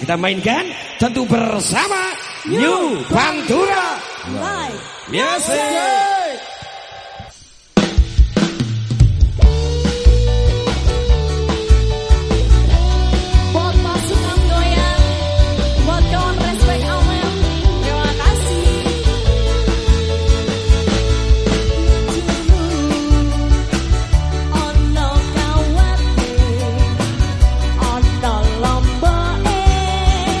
kita mainkan tentu bersama New Pantura Live Music.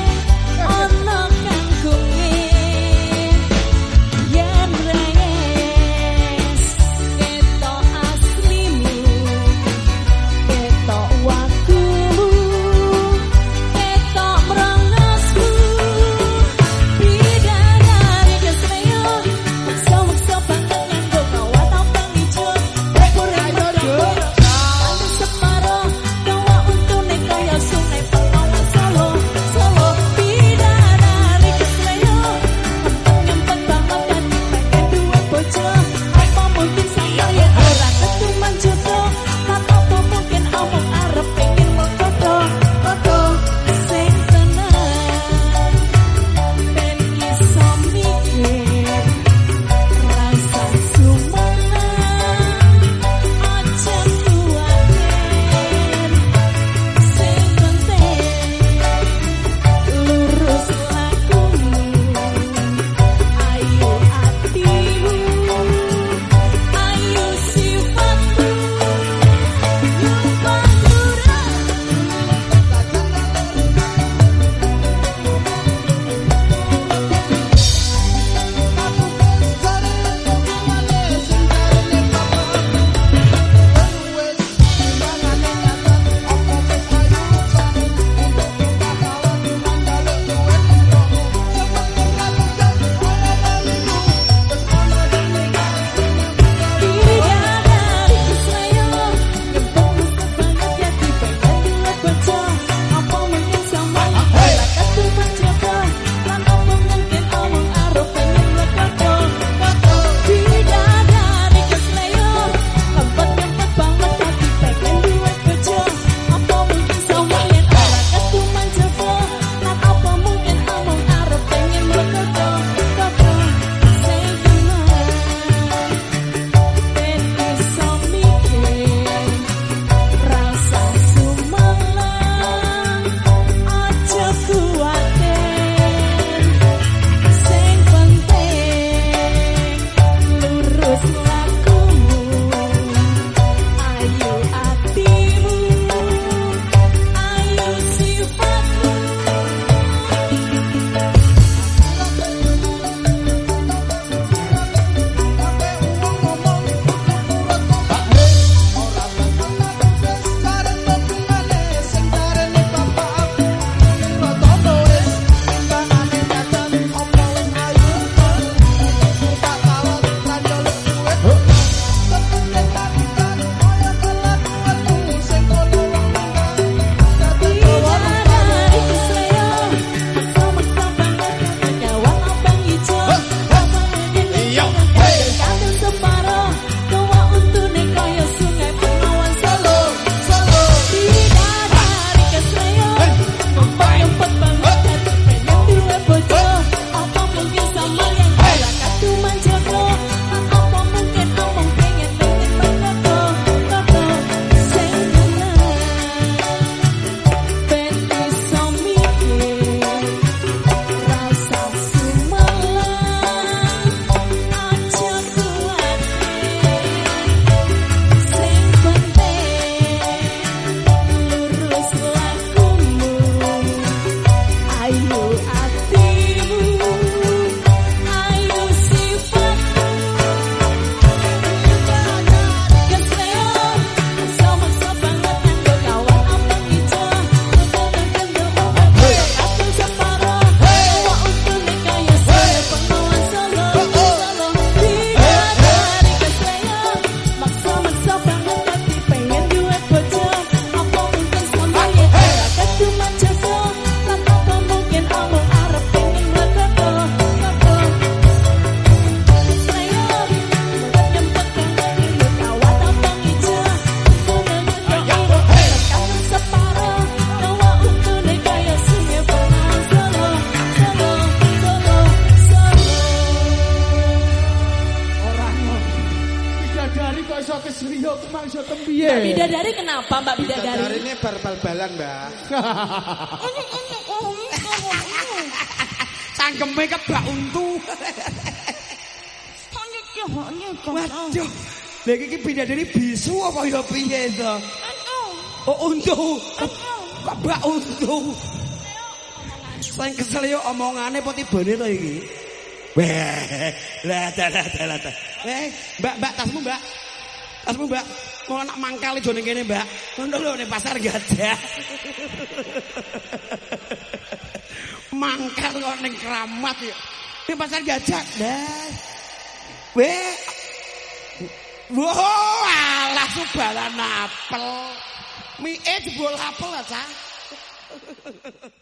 Yen rene bar bal-balan, Mbak. Cangkeme kebak untu. Waduh. Lha iki bidadari bisu apa ya piye to? Oh, untu. Kebak untu. Sing kesel yo omongane apa tibane to iki? Weh, lah. Mbak, tasmu, Mbak. Tasmu, Mbak. Mau anak mangkal jone kene, Mbak. Ngono lho ning pasar gajah. Mangkal kok ning Kramat ya. Ning pasar gajah. Lah. Weh. Wow, alah subalan apel. Mie jebol apel, Cah.